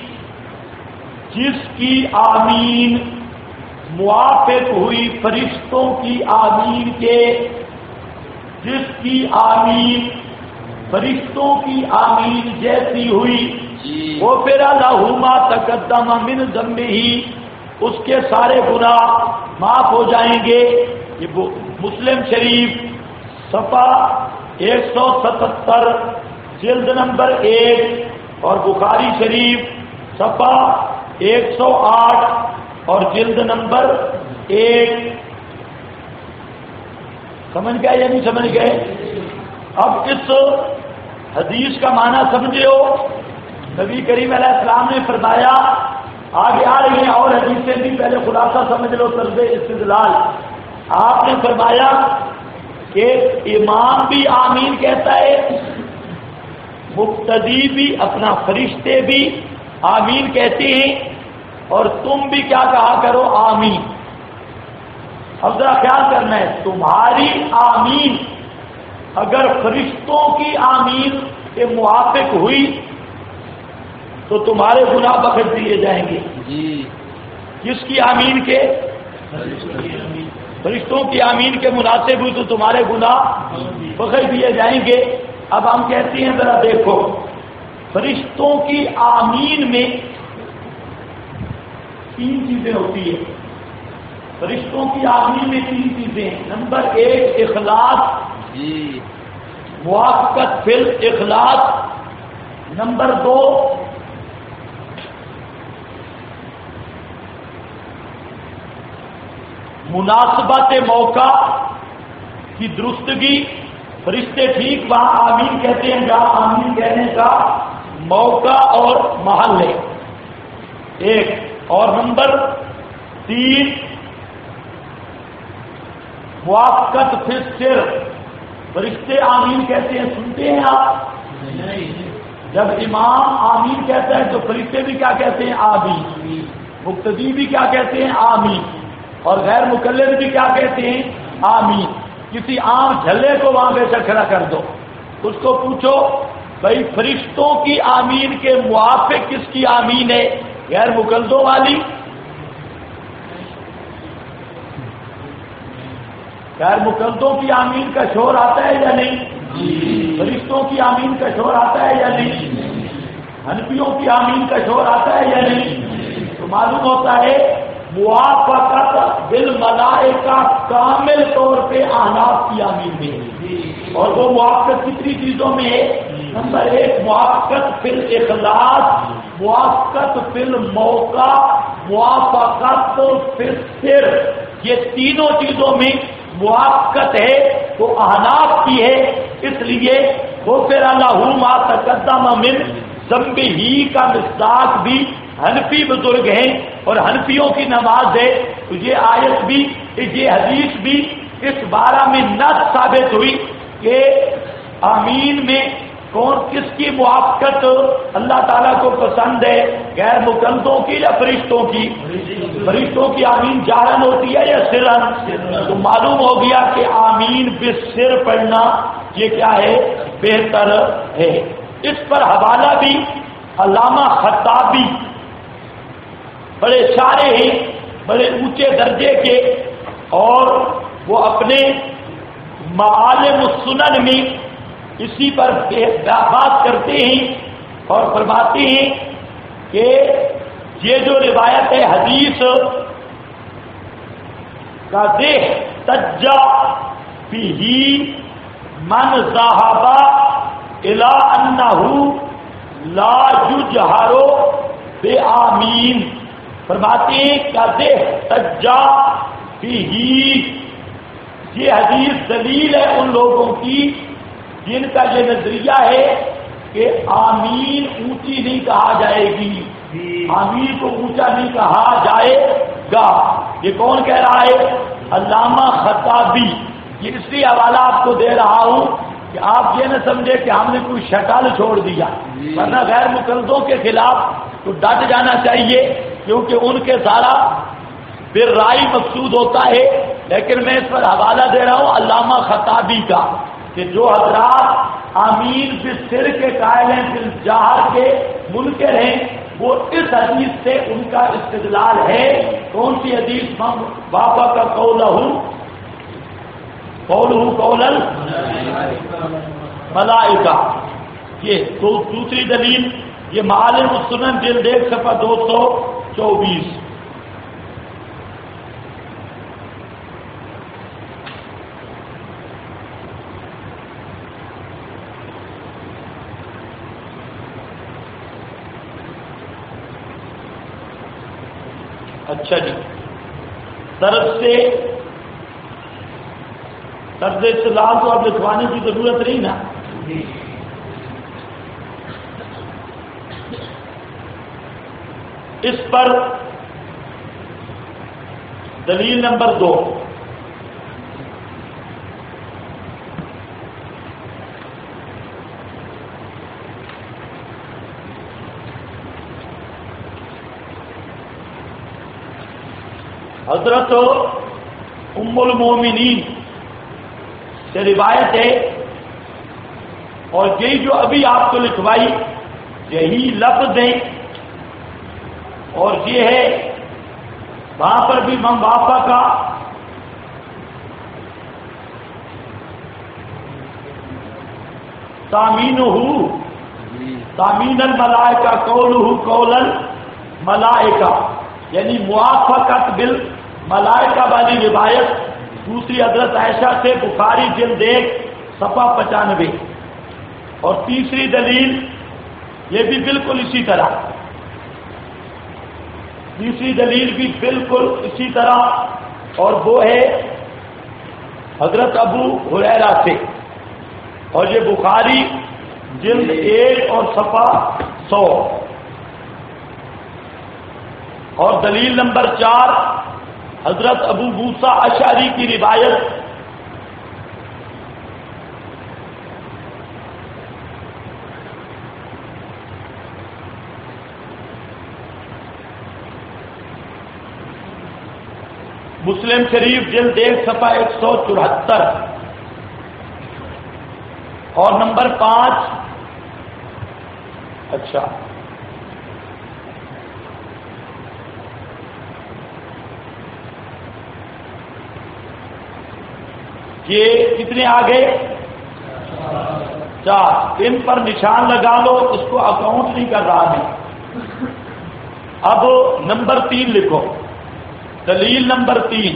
جس کی آمین موافق ہوئی فرشتوں کی آمین کے، جس کی آمین فرشتوں کی آمین جیسی ہوئی، غفر لہ ما تقدم من ذنبہ، اس کے سارے گناہ معاف ہو جائیں گے. یہ مسلم شریف صفحہ 177 جلد نمبر 1 اور بخاری شریف صفحہ 108 اور جلد نمبر 1. سمجھ گئے یا نہیں سمجھ گئے؟ اب اس حدیث کا معنی سمجھے ہو. نبی کریم علیہ السلام نے فرمایا، آگے آ رہی ہیں اور حدیثیں بھی، پہلے خلاصہ سمجھ لو طرز استدلال. آپ نے فرمایا کہ امام بھی آمین کہتا ہے، مقتدی بھی، اپنا فرشتے بھی آمین کہتے ہیں، اور تم بھی کیا کہا کرو؟ آمین. اب ذرا خیال کرنا ہے، تمہاری آمین اگر فرشتوں کی آمین کے موافق ہوئی تو تمہارے گناہ بخش دیے جائیں گے. کس کی آمین کے؟ فرشتوں کی آمین کے مناسب ہوئی تو تمہارے گناہ بخش دیے جائیں گے. اب ہم کہتے ہیں ذرا دیکھو، فرشتوں کی آمین میں 3 چیزیں ہوتی ہیں. فرشتوں کی آمین میں 3 چیزیں ہیں. نمبر 1 اخلاص، موافقت فی الاخلاص. نمبر 2 مناسبت موقع کی درستگی. فرشتے ٹھیک وہاں آمین کہتے ہیں جہاں آمین کہنے کا موقع اور محل ہے. ایک. اور نمبر 3 موافقت فی السر. فرشتے آمین کہتے ہیں، سنتے ہیں آپ؟ جب امام آمین کہتا ہے تو فرشتے بھی کیا کہتے ہیں؟ آمین. مقتدی بھی کیا کہتے ہیں؟ آمین. اور غیر مقلد بھی کیا کہتے ہیں؟ آمین. کسی عام جھلے کو وہاں بے شک کھڑا کر دو، اس کو پوچھو بھائی فرشتوں کی آمین کے موافق کس کی آمین ہے؟ غیر مقلدوں والی؟ غیر مقلدوں کی آمین کا شور آتا ہے یا نہیں؟ فرشتوں کی آمین کا شور آتا ہے یا نہیں؟ حنفیوں کی آمین کا شور آتا ہے یا نہیں؟ تو معلوم ہوتا ہے موافقت بالملائکہ کامل طور پہ احناف کی آمین میں ہے. اور وہ موافقت کتنی چیزوں میں ہے؟ نمبر 1 موافقت فی الاخلاص، موافقت فی الموقع، موافقت فی السر. یہ تینوں چیزوں میں موافقت ہے وہ احناف کی ہے. اس لیے غفر لہ ما تقدم من ذنبہ کا مصداق بھی حنفی بزرگ ہیں اور حنفیوں کی نماز ہے. تو یہ آیت بھی یہ حدیث بھی اس بارہ میں نص ثابت ہوئی کہ آمین میں کون کس کی موافقت اللہ تعالیٰ کو پسند ہے، غیر مقلدوں کی یا فرشتوں کی؟ فرشتوں کی آمین جہرن ہوتی ہے یا سرن؟ تو معلوم ہو گیا کہ آمین بالسر پڑھنا یہ کیا ہے؟ بہتر ہے. اس پر حوالہ بھی علامہ خطابی بڑے شاعر ہیں، بڑے اونچے درجے کے، اور وہ اپنے معالم السنن میں اسی پر بات کرتے ہیں اور فرماتے ہیں کہ یہ جو روایت ہے حدیث کا دیکھ تجا بھی من ذہبا الا انہ لا یجہر بے آمین. فرماتے ہیں کیا دیکھ تجا بھی، یہ حدیث دلیل ہے ان لوگوں کی جن کا یہ نظریہ ہے کہ آمین اونچی نہیں کہا جائے گی، آمین کو اونچا نہیں کہا جائے گا. یہ کون کہہ رہا ہے؟ علامہ خطابی. یہ اس لیے حوالہ آپ کو دے رہا ہوں کہ آپ یہ نہ سمجھے کہ ہم نے کوئی شکل چھوڑ دیا، ورنہ غیر مقلدوں کے خلاف تو ڈٹ جانا چاہیے، کیونکہ ان کے سارا بالرائی مقصود ہوتا ہے. لیکن میں اس پر حوالہ دے رہا ہوں علامہ خطابی کا کہ جو حضرات آمین بالسر کے قائل ہیں، بالجہر کے منکر ہیں، وہ اس حدیث سے ان کا استدلال ہے. کون سی حدیث؟ بابا کا قولہ قول الملائکہ. یہ تو دوسری دلیل یہ معالم السنن جلد 1 صفحہ 224. اچھا جی، طرف سے طرز استدلال تو اب لکھوانے کی ضرورت نہیں نا. اس پر دلیل نمبر 2 حضرت ام المومنین سے روایت ہے، اور یہی جو ابھی آپ کو لکھوائی یہی لفظ ہیں، اور یہ ہے وہاں پر بھی من وافا کا تامین الملائکہ قولہ قول الملائکہ، یعنی موافقت بالملائکہ والی روایت دوسری حضرت عائشہ سے بخاری جلد 1 صفحہ 95. اور تیسری دلیل یہ بھی بالکل اسی طرح، تیسری دلیل بھی بالکل اسی طرح، اور وہ ہے حضرت ابو ہریرہ سے، اور یہ بخاری جلد 1 اور صفحہ 100. اور دلیل نمبر 4 حضرت ابو موسیٰ اشعری کی روایت مسلم شریف جلد 1 صفحہ 174 اور نمبر 5. اچھا یہ کتنے آگے؟ 4. ان پر نشان لگا لو، اس کو اکاؤنٹ نہیں کر رہا میں. اب نمبر 3 لکھو، دلیل نمبر 3.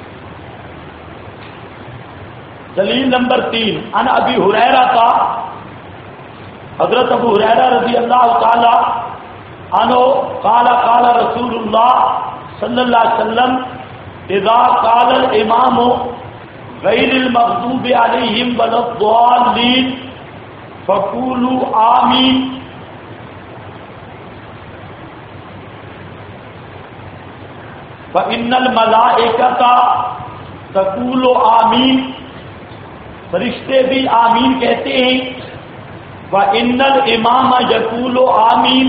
دلیل نمبر 3 ان ابی ہریرہ کا، حضرت ابو ہریرہ رضی اللہ تعالی عنہ قال قال رسول اللہ صلی اللہ علیہ وسلم اذا قال الامام غیر المغضوب علیہم ولا الضالین فقولوا آمین. فإن الملائکۃ تقول آمین، فرشتے بھی آمین کہتے ہیں. وإن الامام یقول آمین،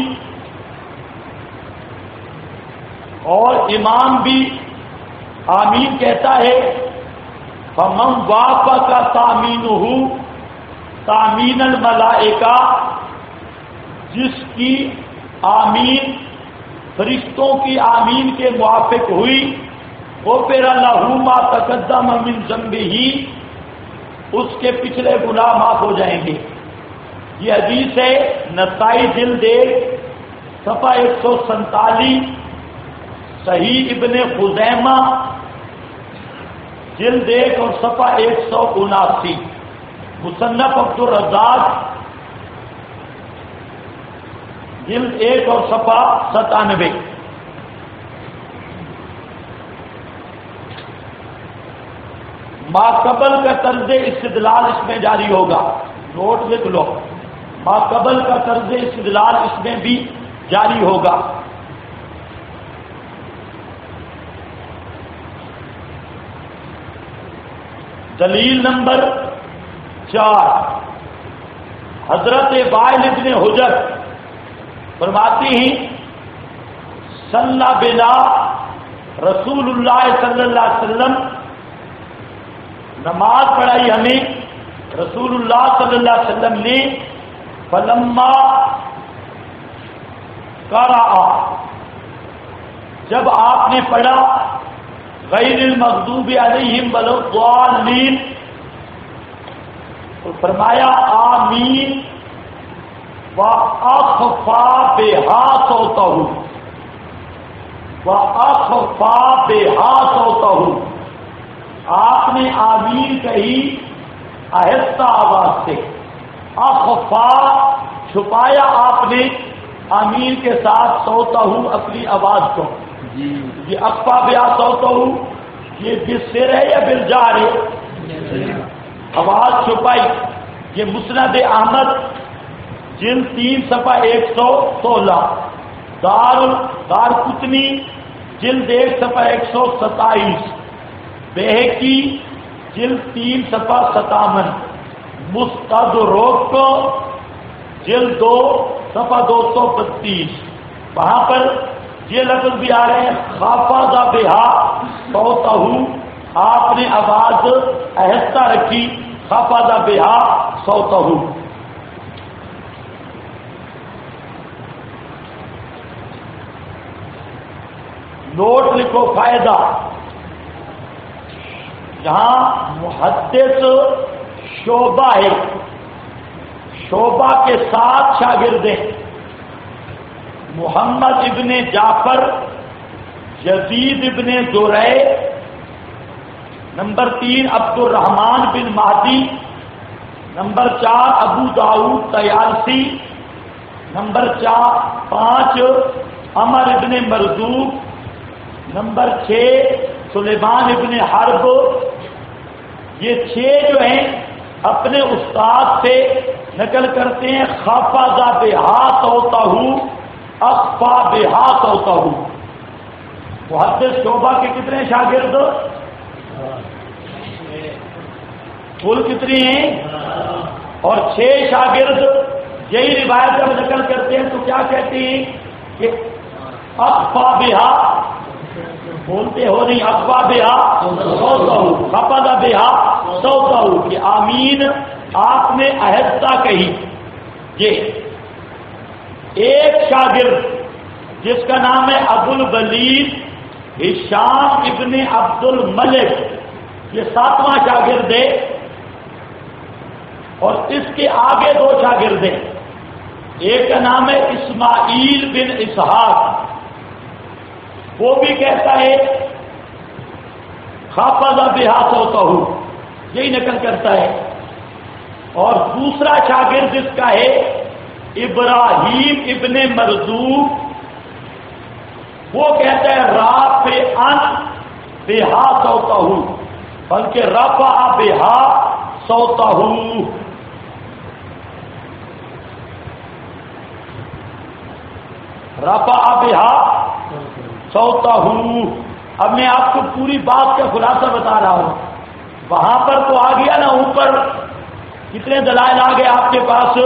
اور امام بھی آمین کہتا ہے. فمن وافق تامینہ تامین الملائکہ، جس کی آمین فرشتوں کی آمین کے موافق ہوئی، غفر لہ ما تقدم من ذنبہ، اس کے پچھلے گناہ معاف ہو جائیں گے. یہ حدیث ہے نسائی جلد 1 صفحہ 147، صحیح ابن خزیمہ جلد 1 اور صفحہ 179، مصنف عبد الرزاق جلد 1 اور صفحہ 97. ماقبل کا طرز استدلال اس میں جاری ہوگا، نوٹ لکھ لو. ماقبل کا طرز استدلال اس میں بھی جاری ہوگا. دلیل نمبر 4 حضرت وائل ابن حجر فرماتی ہیں صلی بنا رسول اللہ صلی اللہ علیہ وسلم، نماز پڑھائی ہمیں رسول اللہ صلی اللہ علیہ وسلم نے. فلما قرأ، جب آپ نے پڑھا غیر المغضوب علیہم ولا الضالین، تو فرمایا آمین وَأَخْفَى بِهَا صَوْتَهُ، وَأَخْفَى بِهَا صَوْتَهُ، آپ نے آمین کہی آہستہ آواز سے. اخفا چھپایا آپ نے آمین کے ساتھ صوتہ اپنی آواز کو. یہ اخفا بہا صوتہ یہ بالسر ہے یا بالجار ہے؟ آواز چھپائی. یہ مسند احمد جلد 3 صفحہ 116، دار قطنی جلد 1 صفحہ 127، بیہقی جلد 3 صفحہ 57، مستدرک جلد 2 صفحہ 232. وہاں پر یہ لفظ بھی آ رہے ہیں خافض بہا صوتہ، آپ نے آواز آہستہ رکھی. خافض بہا صوتہ. نوٹ لکھو فائدہ، یہاں محدث شعبہ ہے، شعبہ کے 7 شاگرد ہیں. محمد ابن جعفر، یزید ابن زرع، نمبر 3 عبد الرحمن بن مہدی، نمبر 4 ابو داؤد طیالسی، نمبر 5 عمر ابن مرزوق، نمبر 6 سلیمان ابن حرب. یہ 6 جو ہیں اپنے استاد سے نقل کرتے ہیں خافض بہا صوتہ اخفا بہا صوتہ. محدث شعبہ کے کتنے شاگرد؟ کل کتنی ہیں؟ اور 6 شاگرد یہی روایت جب نقل کرتے ہیں تو کیا کہتے ہیں کہ اخفا بہا بولتے ہو نہیں، اخوا بہا سوتہو، خفض بہا سوتہو، کہ آمین آپ نے آہستہ کہی. یہ ایک شاگرد جس کا نام ہے ابو الولید ہشام ابن عبد الملک، یہ 7واں شاگرد ہے، اور اس کے آگے 2 شاگرد ہیں. ایک کا نام ہے اسماعیل بن اسحاق، وہ بھی کہتا ہے خفض بہا صوتہو، یہی نقل کرتا ہے. اور دوسرا شاگرد جس کا ہے ابراہیم ابن مرزوق، وہ کہتا ہے رافعا بہا صوتہو، بلکہ رفع بہا صوتہو. رفع بہا صوتہو. اب میں آپ کو پوری بات کا خلاصہ بتا رہا ہوں. وہاں پر تو آ گیا نا اوپر، کتنے دلائل آ گئے آپ کے پاس؟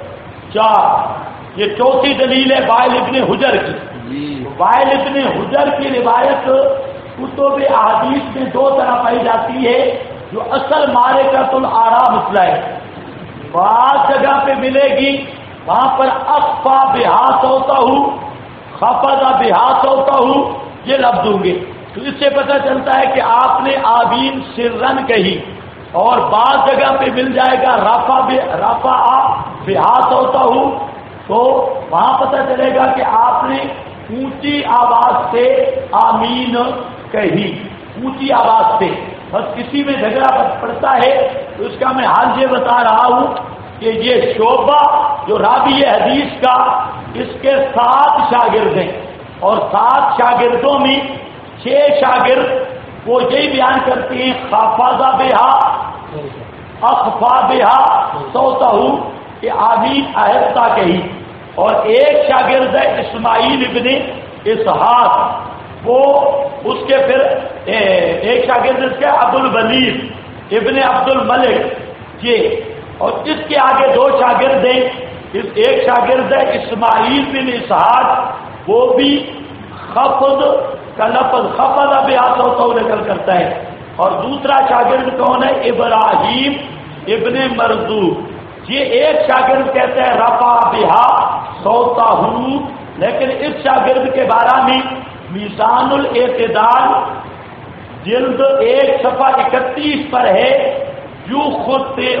4. یہ چوتھی دلیل ہے وائل ابن حجر کی. وائل ابن حجر کی روایت کتب احادیث میں 2 طرح پائی جاتی ہے، جو اصل معرکۃ الآراء مسئلہ ہے. بعض جگہ پہ ملے گی وہاں پر اخفا بہا صوتہو، خفض بہا صوتہو، یہ لفظ ہوں گے. تو اس سے پتہ چلتا ہے کہ آپ نے آمین سرن کہی. اور بعض جگہ پہ مل جائے گا رفع بہا صوتہو، تو وہاں پتہ چلے گا کہ آپ نے اونچی آواز سے آمین کہی، اونچی آواز سے. بس کسی میں جھگڑا پڑتا ہے تو اس کا میں حال یہ بتا رہا ہوں کہ یہ شعبہ جو راوی حدیث کا، اس کے 7 شاگرد ہیں، اور 7 شاگردوں میں 6 شاگرد وہ یہی بیان کرتے ہیں خفض بہا اخفا بہا صوتہو، کہ آمین آہستہ کہی. اور ایک شاگرد ہے اسماعیل ابن اسحاق، وہ اس کے پھر ایک شاگرد اس کے ابو الولید ابن عبد الملک یہ، اور اس کے آگے 2 شاگرد ہیں. ایک شاگرد ہے اسماعیل بن اسحاق، وہ بھی خفض کا لفظ خفض بہا صوتہو نقل کرتا ہے. اور دوسرا شاگرد کون ہے؟ ابراہیم ابن مرزوق. یہ ایک شاگرد کہتا ہے رفع بہا صوتہو، لیکن اس شاگرد کے بارے میں میزان الاعتدال جلد 1 صفحہ 31 پر ہے، یو خطئ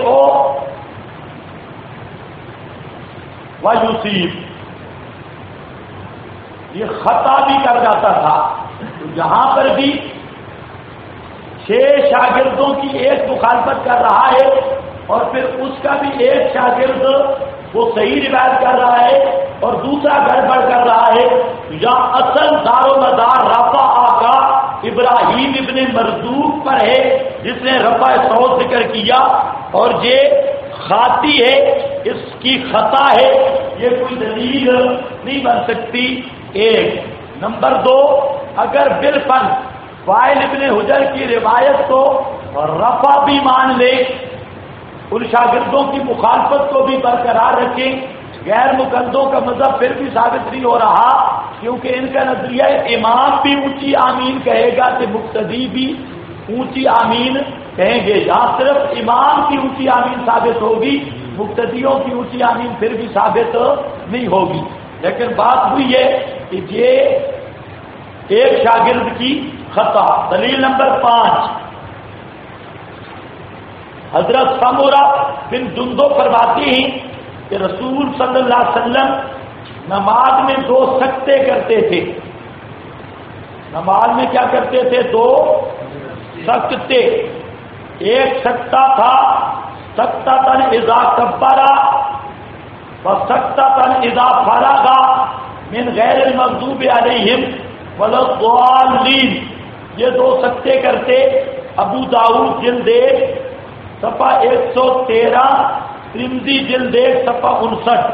ویصیب، یہ خطا بھی کر جاتا تھا. تو یہاں پر بھی 6 شاگردوں کی ایک مخالفت کر رہا ہے، اور پھر اس کا بھی ایک شاگرد وہ صحیح روایت کر رہا ہے اور دوسرا گڑبڑ کر رہا ہے. یا اصل دار و مدار رفع کا ابراہیم ابن مرزوق پر ہے، جس نے رفع صوت ذکر کیا، اور یہ خاطی ہے، اس کی خطا ہے، یہ کوئی دلیل نہیں بن سکتی. 1 نمبر 2، اگر بالفن وائل ابن حجر کی روایت کو رفع بھی مان لے، ان شاگردوں کی مخالفت کو بھی برقرار رکھیں، غیر مقلدوں کا مذہب پھر بھی ثابت نہیں ہو رہا، کیونکہ ان کا نظریہ امام بھی اونچی آمین کہے گا کہ مقتدی بھی اونچی آمین کہیں گے. یہاں صرف امام کی اونچی آمین ثابت ہوگی، مقتدیوں کی اونچی آمین پھر بھی ثابت نہیں ہوگی. لیکن بات ہوئی ہے کہ یہ ایک شاگرد کی خطا. دلیل نمبر 5، حضرت سمورہ بن جندب فرماتی ہیں کہ رسول صلی اللہ علیہ وسلم نماز میں 2 سکتے کرتے تھے. نماز میں کیا کرتے تھے؟ 2 سکتے. ایک سکتا تھا سکتۃ اذا کبر و سکتۃ اذا فرغ من غیر المغضوب علیہم ولا الضالین. یہ 2 سکتے کرتے. ابو داؤد جلد 1 صفحہ 113، ترمذی جلد 1 صفحہ 59.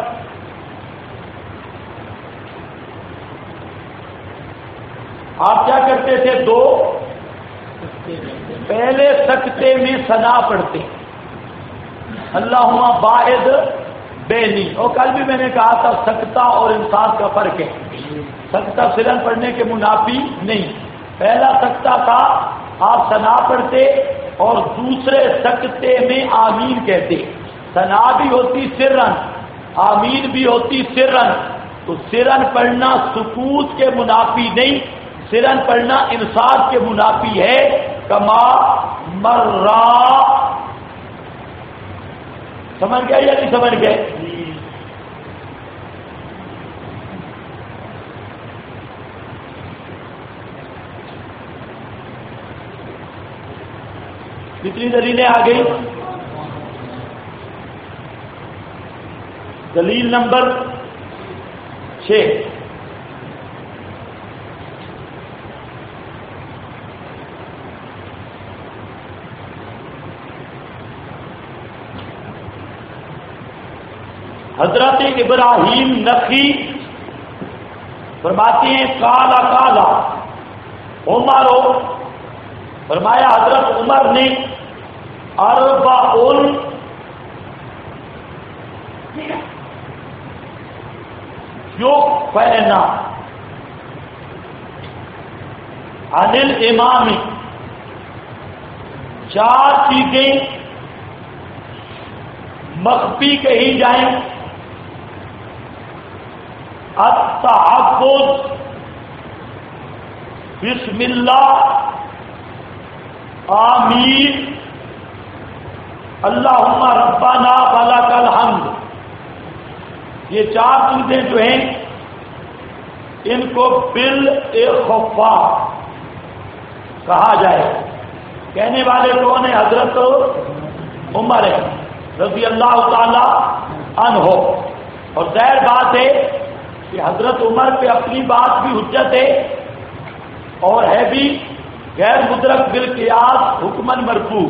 آپ کیا کرتے تھے؟ 2 پہلے سکتے میں ثنا پڑھتے، اللہم باعد بینی. اور کل بھی میں نے کہا تھا سکتہ اور انصاف کا فرق ہے. سکتہ سرن پڑھنے کے منافی نہیں. پہلا سکتہ تھا آپ ثنا پڑھتے اور دوسرے سکتے میں آمین کہتے. ثنا بھی ہوتی سرن، آمین بھی ہوتی سرن. تو سرن پڑھنا سکوت کے منافی نہیں، سرن پڑھنا انصاف کے منافی ہے. کما مرا، سمجھ گئے یا نہیں سمجھ گئے؟ کتنی دلیلیں آ گئی؟ دلیل نمبر 6. حضرت ابراہیم نخعی فرماتے ہیں کالا کالا عمر، فرمایا حضرت عمر نے اربعن یخفینا عن الامام، 4 چیزیں مخفی کہی جائیں. التحفظ، بسم اللہ، آمین، اللہم ربنا ولک الحمد. یہ 4 چیزیں جو ہیں ان کو بالاخفا کہا جائے. کہنے والے کون ہیں؟ حضرت عمر رضی اللہ تعالی عنہ. اور ظاہر بات ہے کہ حضرت عمر پہ اپنی بات بھی حجت ہے اور ہے بھی غیر مدرک بالقیاس حکمن مرفوع.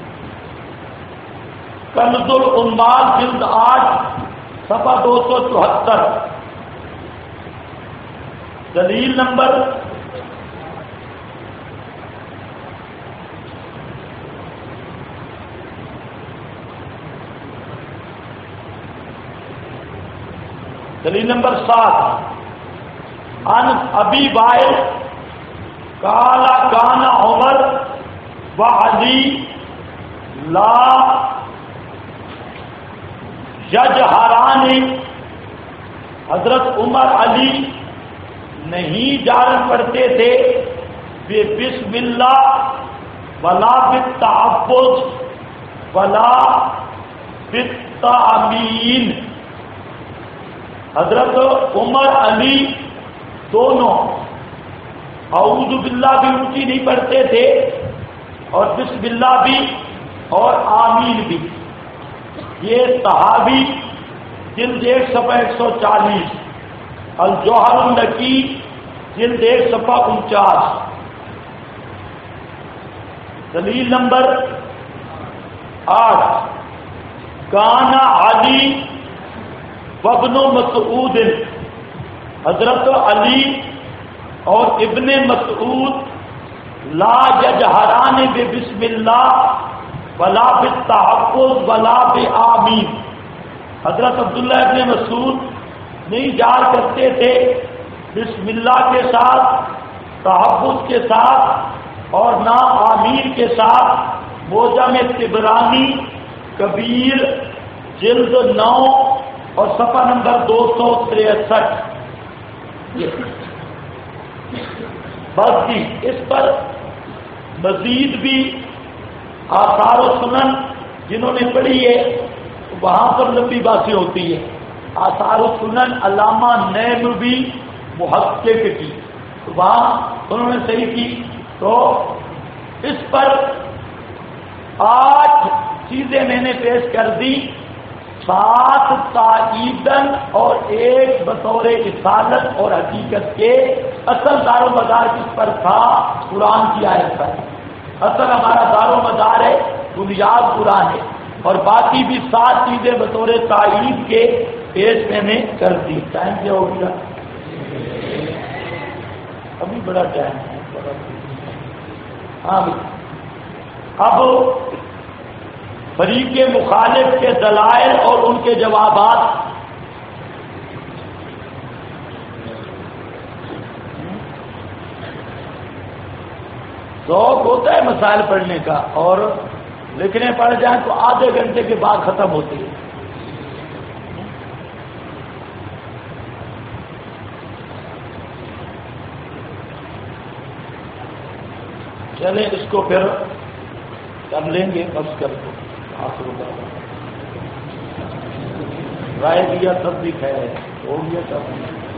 کنز العمال جلد 8 صفحہ 274. دلیل نمبر 7. عن ابی وائل قال کان عمر وعلی لا یجہران، حضرت عمر علی نہیں جارن پڑھتے تھے بے بسم اللہ ولا بالتحفظ ولا بالتامین. حضرت عمر علی دونوں اعوذ باللہ بھی اونچی نہیں پڑھتے تھے اور بسم اللہ بھی اور آمین بھی. یہ صحابی جلد 1 صفحہ 140، الجوہر النقی جلد 1 صفحہ 49. دلیل نمبر 8. کانا علی وابن مسعود، حضرت علی اور ابن مسعود لا یجہران بسم اللہ ولا بالتحفظ ولا بآمین. حضرت عبداللہ ابن مسعود نہیں جار کرتے تھے بسم اللہ کے ساتھ، تحفظ کے ساتھ اور نہ آمین کے ساتھ. موجم طبرانی کبیر جلد 9 اور صفحہ نمبر 263. بس جی اس پر مزید بھی آثار و سنن جنہوں نے پڑھی ہے وہاں پر لمبی باتیں ہوتی ہے. آثار و سنن علامہ نیمروی محقق کی، وہاں انہوں نے صحیح کی. تو اس پر 8 چیزیں میں نے پیش کر دی، 7 تائیدن اور 1 بطور اصالت اور حقیقت کے. اصل دار و مدار کس پر تھا؟ قرآن کی آیت پر. اصل ہمارا دار و مدار ہے بنیاد قرآن ہے، اور باقی بھی 7 چیزیں بطور تائید کے پیش میں نے کر دی. ٹائم کیا ہو گیا؟ ابھی بڑا ٹائم ہے. ہاں اب فریق مخالف کے دلائل اور ان کے جوابات. ذوق ہوتا ہے مسائل پڑھنے کا، اور لکھنے پڑ جائیں تو آدھے گھنٹے کے بعد ختم ہوتی ہے۔ چلیں اس کو پھر کر لیں گے، بس کر دو آخر رائے دیا تب بھی خیر ہے، ہو گیا تب